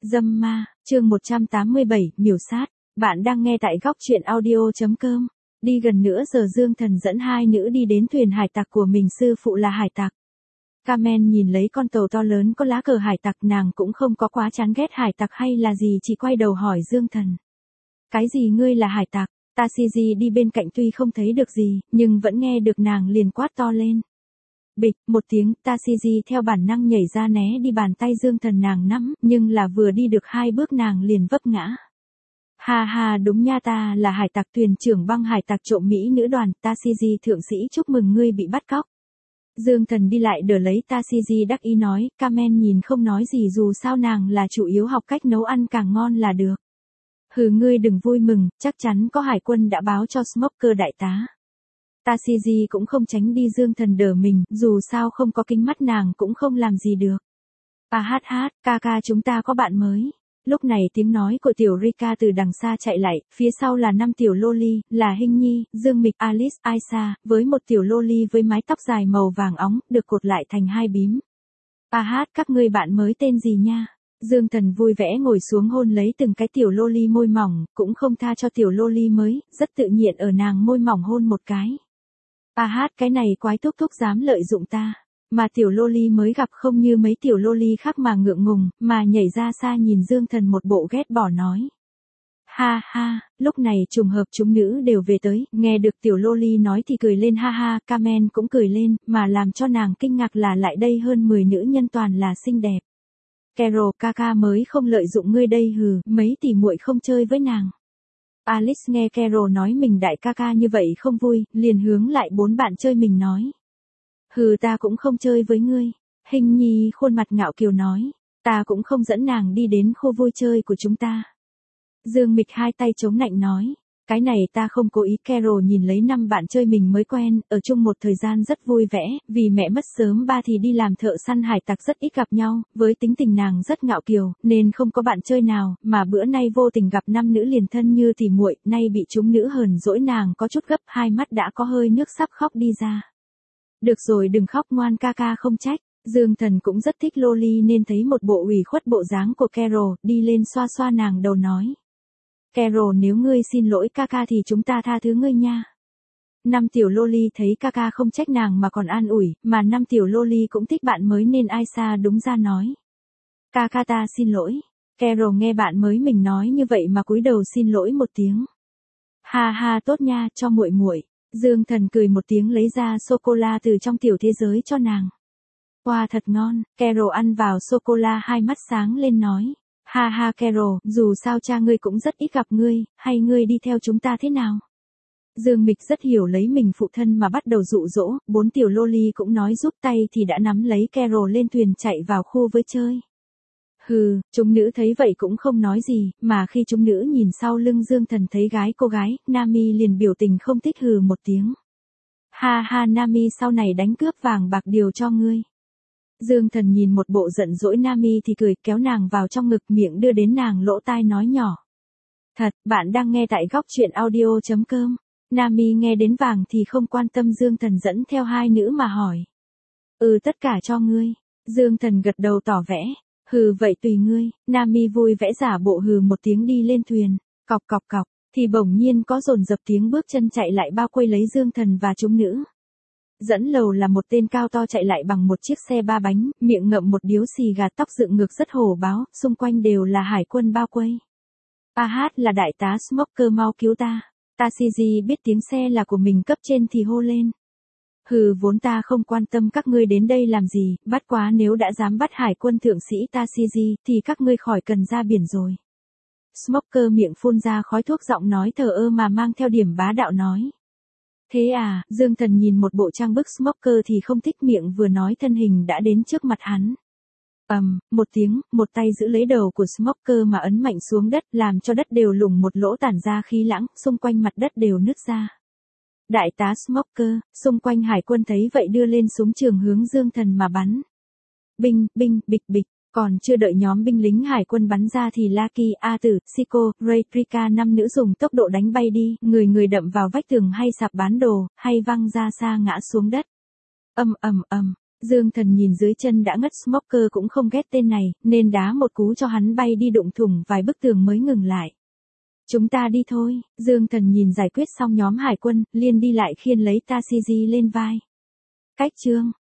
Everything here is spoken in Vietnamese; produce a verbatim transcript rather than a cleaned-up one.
Dâm ma, chương một trăm tám mươi bảy, miểu sát. Bạn đang nghe tại góc truyện audio.com. Đi gần nửa giờ Dương Thần dẫn hai nữ đi đến thuyền hải tặc của mình, sư phụ là hải tặc. Carmen nhìn lấy con tàu to lớn có lá cờ hải tặc, nàng cũng không có quá chán ghét hải tặc hay là gì, chỉ quay đầu hỏi Dương Thần. Cái gì ngươi là hải tặc? Tashigi đi bên cạnh tuy không thấy được gì, nhưng vẫn nghe được nàng liền quát to lên. Bịch, một tiếng, Tashigi theo bản năng nhảy ra né đi bàn tay Dương Thần nàng nắm, nhưng là vừa đi được hai bước nàng liền vấp ngã. Ha ha, đúng nha, ta là hải tặc, thuyền trưởng băng hải tặc trộm Mỹ nữ đoàn, Tashigi thượng sĩ, chúc mừng ngươi bị bắt cóc. Dương Thần đi lại đỡ lấy Tashigi đắc ý nói, Carmen nhìn không nói gì, dù sao nàng là chủ yếu học cách nấu ăn càng ngon là được. Hừ, ngươi đừng vui mừng, chắc chắn có hải quân đã báo cho Smoker đại tá. Tashigi cũng không tránh đi Dương Thần đỡ mình, dù sao không có kính mắt nàng cũng không làm gì được. À hát hát, ca ca chúng ta có bạn mới. Lúc này tiếng nói của tiểu Rika từ đằng xa chạy lại, phía sau là năm tiểu loli, là Hinh Nhi, Dương Mịch, Alice, Aisa, với một tiểu loli với mái tóc dài màu vàng óng, được cột lại thành hai bím. À hát, các ngươi bạn mới tên gì nha? Dương Thần vui vẻ ngồi xuống hôn lấy từng cái tiểu loli môi mỏng, cũng không tha cho tiểu loli mới, rất tự nhiên ở nàng môi mỏng hôn một cái. À hát, cái này quái thúc thúc dám lợi dụng ta. Mà tiểu loli mới gặp không như mấy tiểu loli khác mà ngượng ngùng, mà nhảy ra xa nhìn Dương Thần một bộ ghét bỏ nói. Ha ha, lúc này trùng hợp chúng nữ đều về tới, nghe được tiểu loli nói thì cười lên, ha ha, Carmen cũng cười lên, mà làm cho nàng kinh ngạc là lại đây hơn mười nữ nhân toàn là xinh đẹp. Carol ca ca mới không lợi dụng ngươi đây, hừ, mấy tỷ muội không chơi với nàng. Alice nghe Carol nói mình đại ca ca như vậy không vui, liền hướng lại bốn bạn chơi mình nói. Hừ, ta cũng không chơi với ngươi. Hinh Nhi khuôn mặt ngạo kiều nói, ta cũng không dẫn nàng đi đến khu vui chơi của chúng ta. Dương Mịch hai tay chống nạnh nói, cái này ta không cố ý. Carol nhìn lấy năm bạn chơi mình mới quen, ở chung một thời gian rất vui vẻ, vì mẹ mất sớm ba thì đi làm thợ săn hải tặc rất ít gặp nhau, với tính tình nàng rất ngạo kiều, nên không có bạn chơi nào, mà bữa nay vô tình gặp năm nữ liền thân như tỉ muội, nay bị chúng nữ hờn dỗi nàng có chút gấp, hai mắt đã có hơi nước sắp khóc đi ra. Được rồi, đừng khóc ngoan, ca ca không trách. Dương Thần cũng rất thích loli nên thấy một bộ ủy khuất bộ dáng của Carol, đi lên xoa xoa nàng đầu nói. Carol, nếu ngươi xin lỗi ca ca thì chúng ta tha thứ ngươi nha. Năm tiểu loli thấy ca ca không trách nàng mà còn an ủi, mà năm tiểu loli cũng thích bạn mới nên Aisa đúng ra nói. Ca ca ta xin lỗi. Carol nghe bạn mới mình nói như vậy mà cúi đầu xin lỗi một tiếng. Ha ha, tốt nha, cho muội muội. Dương Thần cười một tiếng lấy ra sô-cô-la từ trong tiểu thế giới cho nàng. Wow, thật ngon. Carol ăn vào sô-cô-la hai mắt sáng lên nói. Ha ha Carol, dù sao cha ngươi cũng rất ít gặp ngươi, hay ngươi đi theo chúng ta thế nào? Dương Mịch rất hiểu lấy mình phụ thân mà bắt đầu dụ dỗ, bốn tiểu loli cũng nói giúp tay thì đã nắm lấy Carol lên thuyền chạy vào khu với chơi. Hừ, chúng nữ thấy vậy cũng không nói gì, mà khi chúng nữ nhìn sau lưng Dương Thần thấy gái cô gái, Nami liền biểu tình không thích, hừ một tiếng. Ha ha Nami, sau này đánh cướp vàng bạc điều cho ngươi. Dương Thần nhìn một bộ giận dỗi Nami thì cười, kéo nàng vào trong ngực, miệng đưa đến nàng lỗ tai nói nhỏ. Thật, bạn đang nghe tại góc truyện audio.com. Nami nghe đến vàng thì không quan tâm, Dương Thần dẫn theo hai nữ mà hỏi. Ừ, tất cả cho ngươi. Dương Thần gật đầu tỏ vẻ. Hừ, vậy tùy ngươi. Nami vui vẻ giả bộ hừ một tiếng đi lên thuyền. Cọc cọc cọc, thì bỗng nhiên có dồn dập tiếng bước chân chạy lại bao quanh lấy Dương Thần và chúng nữ. Dẫn lầu là một tên cao to chạy lại bằng một chiếc xe ba bánh, miệng ngậm một điếu xì gà, tóc dựng ngược rất hổ báo, xung quanh đều là hải quân bao quây. A hát, là đại tá Smoker, mau cứu ta. Tashigi biết tiếng xe là của mình cấp trên thì hô lên. Hừ, vốn ta không quan tâm các ngươi đến đây làm gì, bắt quá nếu đã dám bắt hải quân thượng sĩ Tashigi thì các ngươi khỏi cần ra biển rồi. Smoker miệng phun ra khói thuốc, giọng nói thờ ơ mà mang theo điểm bá đạo nói. Thế à, Dương Thần nhìn một bộ trang bức Smoker thì không thích, miệng vừa nói thân hình đã đến trước mặt hắn. Ầm, um, một tiếng, một tay giữ lấy đầu của Smoker mà ấn mạnh xuống đất, làm cho đất đều lủng một lỗ, tản ra khí lãng, xung quanh mặt đất đều nứt ra. Đại tá Smoker, xung quanh hải quân thấy vậy đưa lên súng trường hướng Dương Thần mà bắn. Binh, binh, bịch bịch. Còn chưa đợi nhóm binh lính hải quân bắn ra thì Lucky, A Tử, Siko, Ray, Rika năm nữ dùng tốc độ đánh bay đi, người người đậm vào vách tường hay sạp bán đồ, hay văng ra xa ngã xuống đất. Ầm ầm ầm, Dương Thần nhìn dưới chân đã ngất Smoker cũng không ghét tên này, nên đá một cú cho hắn bay đi đụng thủng vài bức tường mới ngừng lại. Chúng ta đi thôi, Dương Thần nhìn giải quyết xong nhóm hải quân, liền đi lại khiêng lấy Tashiji lên vai. Cách chương